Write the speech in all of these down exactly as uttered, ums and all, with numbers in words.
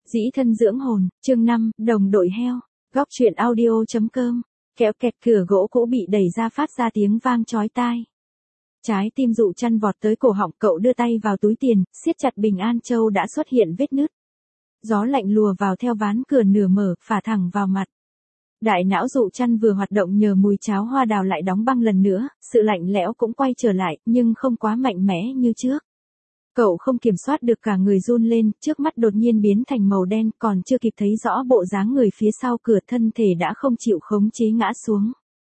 Dĩ thân dưỡng hồn, chương năm, đồng đội heo. Góc truyện audio.com. Kéo kẹt cửa gỗ cũ bị đẩy ra phát ra tiếng vang chói tai. Trái tim Dụ Chăn vọt tới cổ họng, cậu đưa tay vào túi tiền, siết chặt Bình An Châu đã xuất hiện vết nứt. Gió lạnh lùa vào theo ván cửa nửa mở, phả thẳng vào mặt. Đại não Dụ Chăn vừa hoạt động nhờ mùi cháo hoa đào lại đóng băng lần nữa, sự lạnh lẽo cũng quay trở lại, nhưng không quá mạnh mẽ như trước. Cậu không kiểm soát được cả người run lên, trước mắt đột nhiên biến thành màu đen, còn chưa kịp thấy rõ bộ dáng người phía sau cửa, thân thể đã không chịu khống chế ngã xuống.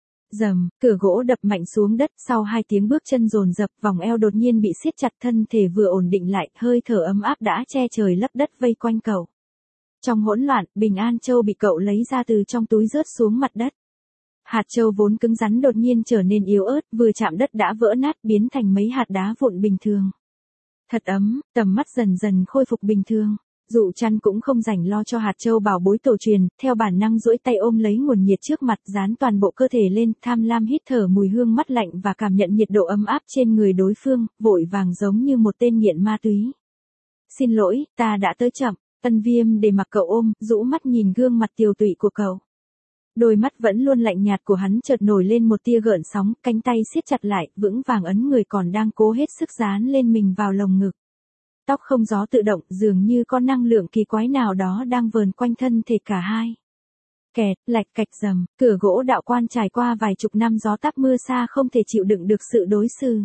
Rầm, cửa gỗ đập mạnh xuống đất, sau hai tiếng bước chân dồn dập, vòng eo đột nhiên bị siết chặt, thân thể vừa ổn định lại, hơi thở ấm áp đã che trời lấp đất vây quanh cậu. Trong hỗn loạn, Bình An Châu bị cậu lấy ra từ trong túi rớt xuống mặt đất. Hạt châu vốn cứng rắn đột nhiên trở nên yếu ớt, vừa chạm đất đã vỡ nát, biến thành mấy hạt đá vụn bình thường. Thật ấm, tầm mắt dần dần khôi phục bình thường. Dụ Chăn cũng không rảnh lo cho hạt châu bảo bối tổ truyền, theo bản năng duỗi tay ôm lấy nguồn nhiệt trước mặt, dán toàn bộ cơ thể lên, tham lam hít thở mùi hương mát lạnh và cảm nhận nhiệt độ ấm áp trên người đối phương, vội vàng giống như một tên nghiện ma túy. Xin lỗi, ta đã tới chậm. Ân Viêm để mặc cậu ôm, rũ mắt nhìn gương mặt tiều tụy của cậu. Đôi mắt vẫn luôn lạnh nhạt của hắn chợt nổi lên một tia gợn sóng, cánh tay siết chặt lại, vững vàng ấn người còn đang cố hết sức dán lên mình vào lồng ngực. Tóc không gió tự động, dường như có năng lượng kỳ quái nào đó đang vờn quanh thân thể cả hai. Kẹt, lạch cạch rầm, cửa gỗ đạo quan trải qua vài chục năm gió táp mưa xa không thể chịu đựng được sự đối xử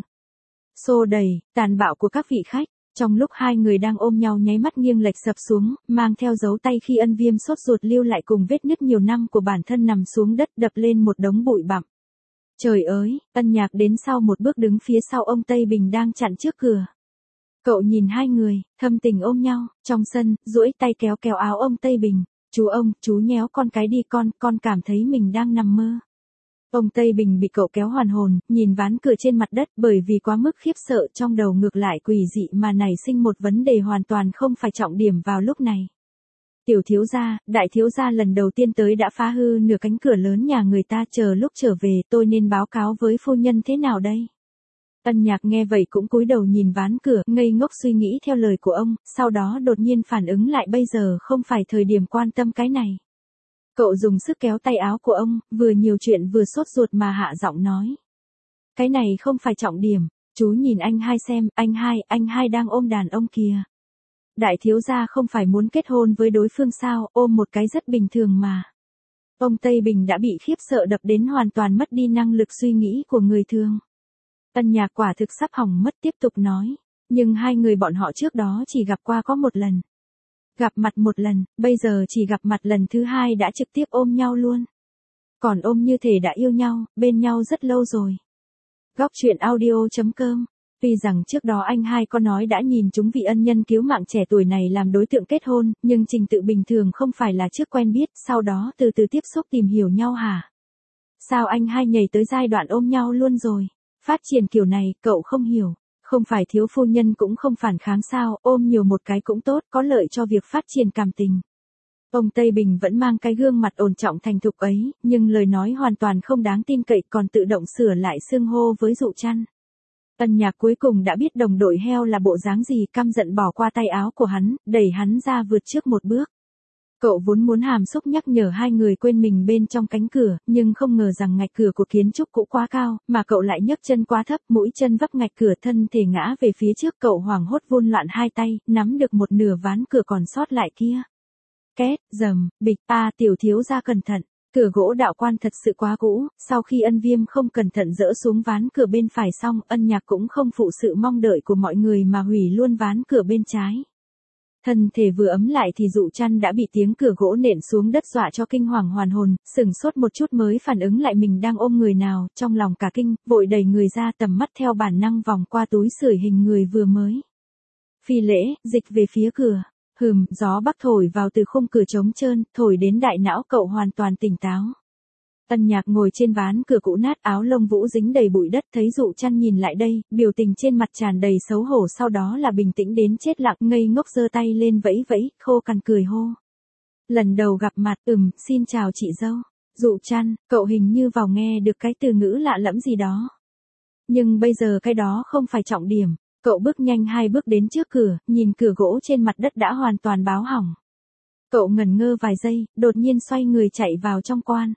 xô đẩy, tàn bạo của các vị khách. Trong lúc hai người đang ôm nhau nháy mắt nghiêng lệch sập xuống, mang theo dấu tay khi Ân Viêm sốt ruột lưu lại cùng vết nứt nhiều năm của bản thân nằm xuống đất đập lên một đống bụi bặm. Trời ơi, Ân Nhạc đến sau một bước đứng phía sau ông Tây Bình đang chặn trước cửa. Cậu nhìn hai người, thâm tình ôm nhau, trong sân, duỗi tay kéo kéo áo ông Tây Bình. Chú ông, chú nhéo con cái đi con, con cảm thấy mình đang nằm mơ. Ông Tây Bình bị cậu kéo hoàn hồn, nhìn ván cửa trên mặt đất, bởi vì quá mức khiếp sợ trong đầu ngược lại quỷ dị mà nảy sinh một vấn đề hoàn toàn không phải trọng điểm vào lúc này. Tiểu thiếu gia, đại thiếu gia lần đầu tiên tới đã phá hư nửa cánh cửa lớn nhà người ta, chờ lúc trở về tôi nên báo cáo với phu nhân thế nào đây? Ân Nhạc nghe vậy cũng cúi đầu nhìn ván cửa, ngây ngốc suy nghĩ theo lời của ông, sau đó đột nhiên phản ứng lại bây giờ không phải thời điểm quan tâm cái này. Cậu dùng sức kéo tay áo của ông, vừa nhiều chuyện vừa sốt ruột mà hạ giọng nói. Cái này không phải trọng điểm, chú nhìn anh hai xem, anh hai, anh hai đang ôm đàn ông kìa. Đại thiếu gia không phải muốn kết hôn với đối phương sao, ôm một cái rất bình thường mà. Ông Tây Bình đã bị khiếp sợ đập đến hoàn toàn mất đi năng lực suy nghĩ của người thường. Ân Nhạc quả thực sắp hỏng mất tiếp tục nói, nhưng hai người bọn họ trước đó chỉ gặp qua có một lần. Gặp mặt một lần, bây giờ chỉ gặp mặt lần thứ hai đã trực tiếp ôm nhau luôn. Còn ôm như thể đã yêu nhau, bên nhau rất lâu rồi. Góc truyện audio.com. Tuy rằng trước đó anh hai có nói đã nhìn chúng vị ân nhân cứu mạng trẻ tuổi này làm đối tượng kết hôn, nhưng trình tự bình thường không phải là trước quen biết, sau đó từ từ tiếp xúc tìm hiểu nhau hả? Sao anh hai nhảy tới giai đoạn ôm nhau luôn rồi? Phát triển kiểu này, cậu không hiểu. Không phải thiếu phu nhân cũng không phản kháng sao, ôm nhiều một cái cũng tốt, có lợi cho việc phát triển cảm tình. Ông Tây Bình vẫn mang cái gương mặt ổn trọng thành thục ấy, nhưng lời nói hoàn toàn không đáng tin cậy, còn tự động sửa lại xưng hô với Dụ Chăn. Ân Nhạc cuối cùng đã biết đồng đội heo là bộ dáng gì, căm giận bỏ qua tay áo của hắn, đẩy hắn ra vượt trước một bước. Cậu vốn muốn hàm xúc nhắc nhở hai người quên mình bên trong cánh cửa, nhưng không ngờ rằng ngạch cửa của kiến trúc cũ quá cao, mà cậu lại nhấc chân quá thấp, mũi chân vấp ngạch cửa, thân thể ngã về phía trước, cậu hoảng hốt vun loạn hai tay, nắm được một nửa ván cửa còn sót lại kia. Két, rầm, bịch, a tiểu thiếu gia cẩn thận, cửa gỗ đạo quan thật sự quá cũ, sau khi Ân Viêm không cẩn thận dỡ xuống ván cửa bên phải xong, Ân Nhạc cũng không phụ sự mong đợi của mọi người mà hủy luôn ván cửa bên trái. Thân thể vừa ấm lại thì Dụ Chăn đã bị tiếng cửa gỗ nện xuống đất dọa cho kinh hoàng hoàn hồn, sửng sốt một chút mới phản ứng lại mình đang ôm người nào, trong lòng cả kinh, vội đẩy người ra, tầm mắt theo bản năng vòng qua túi sưởi hình người vừa mới phi lễ, dịch về phía cửa. Hừm, gió bắc thổi vào từ khung cửa trống trơn, thổi đến đại não cậu hoàn toàn tỉnh táo. Ân Nhạc ngồi trên ván cửa cũ nát, áo lông vũ dính đầy bụi đất, thấy Dụ Chăn nhìn lại đây, biểu tình trên mặt tràn đầy xấu hổ, sau đó là bình tĩnh đến chết lặng, ngây ngốc giơ tay lên vẫy vẫy, khô cằn cười hô. Lần đầu gặp mặt, ừm, xin chào chị dâu. Dụ Chăn, cậu hình như vào nghe được cái từ ngữ lạ lẫm gì đó. Nhưng bây giờ cái đó không phải trọng điểm. Cậu bước nhanh hai bước đến trước cửa, nhìn cửa gỗ trên mặt đất đã hoàn toàn báo hỏng. Cậu ngẩn ngơ vài giây, đột nhiên xoay người chạy vào trong quan.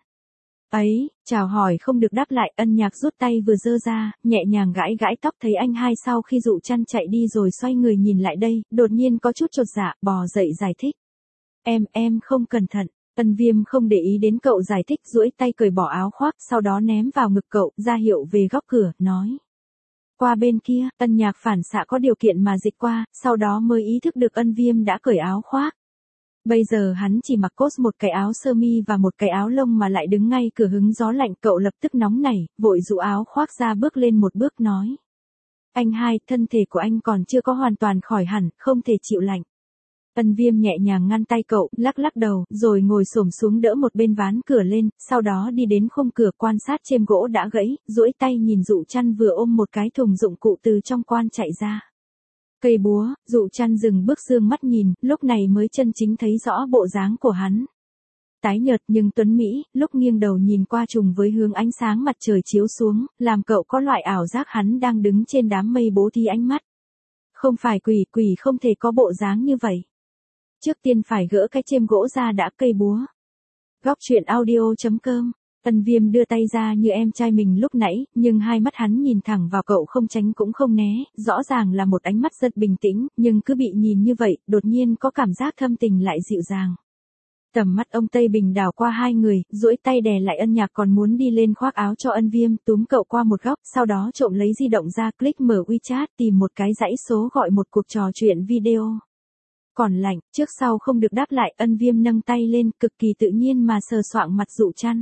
Ấy, chào hỏi không được đáp lại, Ân Nhạc rút tay vừa giơ ra, nhẹ nhàng gãi gãi tóc thấy anh hai sau khi dụ chăn chạy đi rồi xoay người nhìn lại đây, đột nhiên có chút chột dạ, bò dậy giải thích. Em, em không cẩn thận. Ân Viêm không để ý đến cậu giải thích, duỗi tay cởi bỏ áo khoác, sau đó ném vào ngực cậu, ra hiệu về góc cửa, nói. Qua bên kia, Ân Nhạc phản xạ có điều kiện mà dịch qua, sau đó mới ý thức được Ân Viêm đã cởi áo khoác. Bây giờ hắn chỉ mặc cốt một cái áo sơ mi và một cái áo lông mà lại đứng ngay cửa hứng gió lạnh, cậu lập tức nóng nảy, vội dụ áo khoác ra bước lên một bước nói. Anh hai, thân thể của anh còn chưa có hoàn toàn khỏi hẳn, không thể chịu lạnh. Ân Viêm nhẹ nhàng ngăn tay cậu, lắc lắc đầu, rồi ngồi xổm xuống đỡ một bên ván cửa lên, sau đó đi đến khung cửa quan sát chêm gỗ đã gãy, duỗi tay nhìn Dụ Chăn vừa ôm một cái thùng dụng cụ từ trong quan chạy ra. Cây búa, Dụ Chăn dừng bước dương mắt nhìn, lúc này mới chân chính thấy rõ bộ dáng của hắn. Tái nhợt nhưng tuấn mỹ, lúc nghiêng đầu nhìn qua trùng với hướng ánh sáng mặt trời chiếu xuống, làm cậu có loại ảo giác hắn đang đứng trên đám mây bố thí ánh mắt. Không phải quỷ, quỷ không thể có bộ dáng như vậy. Trước tiên phải gỡ cái chêm gỗ ra đã, cây búa. Góc truyện audio chấm com. Ân Viêm đưa tay ra như em trai mình lúc nãy, nhưng hai mắt hắn nhìn thẳng vào cậu không tránh cũng không né, rõ ràng là một ánh mắt rất bình tĩnh, nhưng cứ bị nhìn như vậy, đột nhiên có cảm giác thâm tình lại dịu dàng. Tầm mắt ông Tây Bình đảo qua hai người, duỗi tay đè lại Ân Nhạc còn muốn đi lên khoác áo cho Ân Viêm, túm cậu qua một góc, sau đó trộm lấy di động ra, click mở WeChat, tìm một cái dãy số gọi một cuộc trò chuyện video. Còn lạnh, trước sau không được đáp lại, Ân Viêm nâng tay lên, cực kỳ tự nhiên mà sờ soạng mặt Dụ Chăn.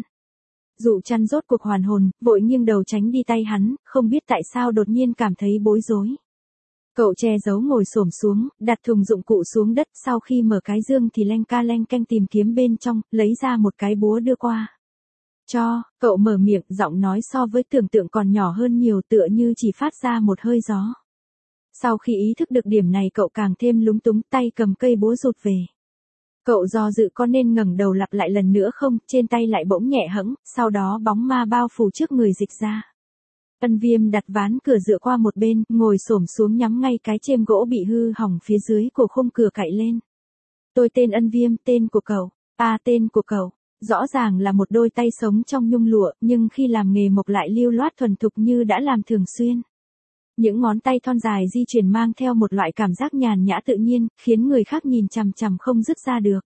Dụ Chăn rốt cuộc hoàn hồn, vội nghiêng đầu tránh đi tay hắn, không biết tại sao đột nhiên cảm thấy bối rối. Cậu che giấu ngồi xổm xuống, đặt thùng dụng cụ xuống đất, sau khi mở cái dương thì leng ca leng canh tìm kiếm bên trong, lấy ra một cái búa đưa qua. Cho, cậu mở miệng, giọng nói so với tưởng tượng còn nhỏ hơn nhiều, tựa như chỉ phát ra một hơi gió. Sau khi ý thức được điểm này cậu càng thêm lúng túng, tay cầm cây búa rụt về. Cậu do dự có nên ngẩng đầu lặp lại lần nữa không, trên tay lại bỗng nhẹ hẫng, sau đó bóng ma bao phủ trước người dịch ra. Ân Viêm đặt ván cửa dựa qua một bên, ngồi xổm xuống nhắm ngay cái chêm gỗ bị hư hỏng phía dưới của khung cửa cạy lên. Tôi tên Ân Viêm, tên của cậu. À, tên của cậu. Rõ ràng là một đôi tay sống trong nhung lụa, nhưng khi làm nghề mộc lại lưu loát thuần thục như đã làm thường xuyên. Những ngón tay thon dài di chuyển mang theo một loại cảm giác nhàn nhã tự nhiên, khiến người khác nhìn chằm chằm không dứt ra được.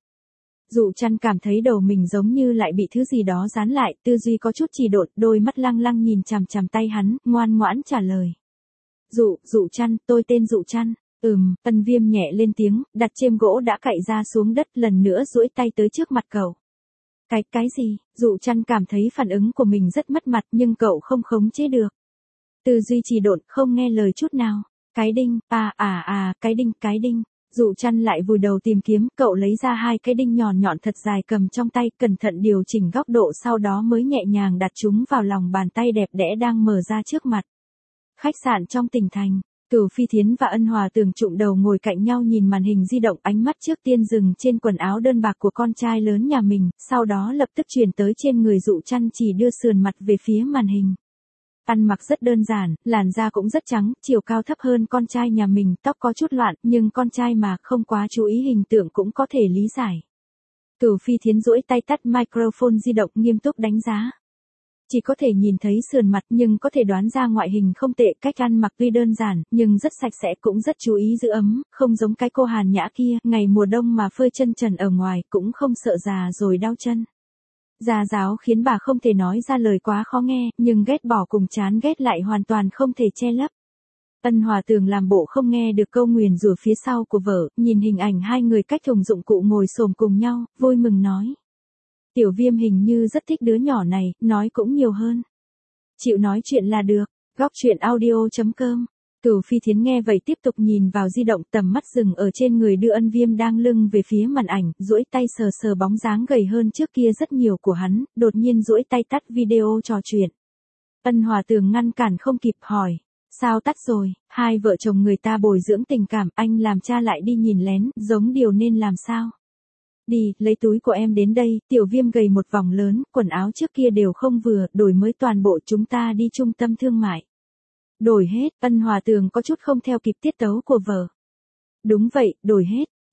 Dụ Chăn cảm thấy đầu mình giống như lại bị thứ gì đó dán lại, tư duy có chút trì độn, đôi mắt lăng lăng nhìn chằm chằm tay hắn, ngoan ngoãn trả lời. Dụ, Dụ Chăn, tôi tên Dụ Chăn. Ừm, Ân Viêm nhẹ lên tiếng, đặt chêm gỗ đã cạy ra xuống đất, lần nữa duỗi tay tới trước mặt cậu. Cái, cái gì? Dụ Chăn cảm thấy phản ứng của mình rất mất mặt nhưng cậu không khống chế được. Tư duy trì độn, không nghe lời chút nào. Cái đinh, à à à, cái đinh, cái đinh. Dụ Chăn lại vùi đầu tìm kiếm, cậu lấy ra hai cái đinh nhọn nhọn thật dài cầm trong tay, cẩn thận điều chỉnh góc độ, sau đó mới nhẹ nhàng đặt chúng vào lòng bàn tay đẹp đẽ đang mở ra trước mặt. Khách sạn trong tỉnh thành, Cửu Phi Thiến và Ân Hòa Tường trụm đầu ngồi cạnh nhau nhìn màn hình di động, ánh mắt trước tiên dừng trên quần áo đơn bạc của con trai lớn nhà mình, sau đó lập tức chuyển tới trên người Dụ Chăn, chỉ đưa sườn mặt về phía màn hình. Ăn mặc rất đơn giản, làn da cũng rất trắng, chiều cao thấp hơn con trai nhà mình, tóc có chút loạn, nhưng con trai mà không quá chú ý hình tượng cũng có thể lý giải. Cửu Phi Thiến duỗi tay tắt microphone di động, nghiêm túc đánh giá. Chỉ có thể nhìn thấy sườn mặt nhưng có thể đoán ra ngoại hình không tệ, cách ăn mặc tuy đơn giản, nhưng rất sạch sẽ, cũng rất chú ý giữ ấm, không giống cái cô Hàn Nhã kia, ngày mùa đông mà phơi chân trần ở ngoài, cũng không sợ già rồi đau chân. Gia giáo khiến bà không thể nói ra lời quá khó nghe, nhưng ghét bỏ cùng chán ghét lại hoàn toàn không thể che lấp. Ân Hòa Tường làm bộ không nghe được câu nguyền rủa phía sau của vợ, nhìn hình ảnh hai người cách thùng dụng cụ ngồi xổm cùng nhau, vui mừng nói. Tiểu Viêm hình như rất thích đứa nhỏ này, nói cũng nhiều hơn. Chịu nói chuyện là được. Góc truyện audio chấm com. Cửu Phi Thiến nghe vậy tiếp tục nhìn vào di động, tầm mắt dừng ở trên người đưa Ân Viêm đang lưng về phía màn ảnh, duỗi tay sờ sờ bóng dáng gầy hơn trước kia rất nhiều của hắn, đột nhiên duỗi tay tắt video trò chuyện. Ân Hòa Tường ngăn cản không kịp, hỏi. Sao tắt rồi? Hai vợ chồng người ta bồi dưỡng tình cảm, anh làm cha lại đi nhìn lén, giống điều nên làm sao? Đi, lấy túi của em đến đây. Tiểu Viêm gầy một vòng lớn, quần áo trước kia đều không vừa, đổi mới toàn bộ, chúng ta đi trung tâm thương mại. Đổi hết. Ân Hòa Tường có chút không theo kịp tiết tấu của vợ. Đúng vậy, đổi hết.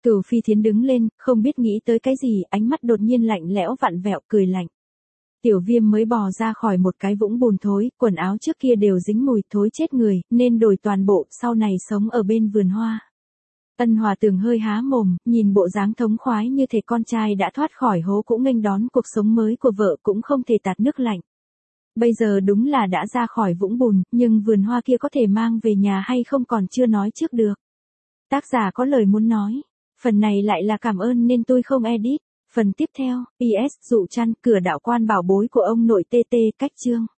Cửu Phi Thiến đứng lên, không biết nghĩ tới cái gì, ánh mắt đột nhiên lạnh lẽo vặn vẹo, cười lạnh. Tiểu Viêm mới bò ra khỏi một cái vũng bùn thối, quần áo trước kia đều dính mùi thối chết người, nên đổi toàn bộ, sau này sống ở bên vườn hoa. Ân Hòa Tường hơi há mồm, nhìn bộ dáng thống khoái như thể con trai đã thoát khỏi hố cũng nghênh đón cuộc sống mới của vợ cũng không thể tạt nước lạnh. Bây giờ đúng là đã ra khỏi vũng bùn, nhưng vườn hoa kia có thể mang về nhà hay không còn chưa nói trước được. Tác giả có lời muốn nói. Phần này lại là cảm ơn nên tôi không edit. Phần tiếp theo, pê ét dụ chăn cửa đạo quan bảo bối của ông nội tê tê cách chương.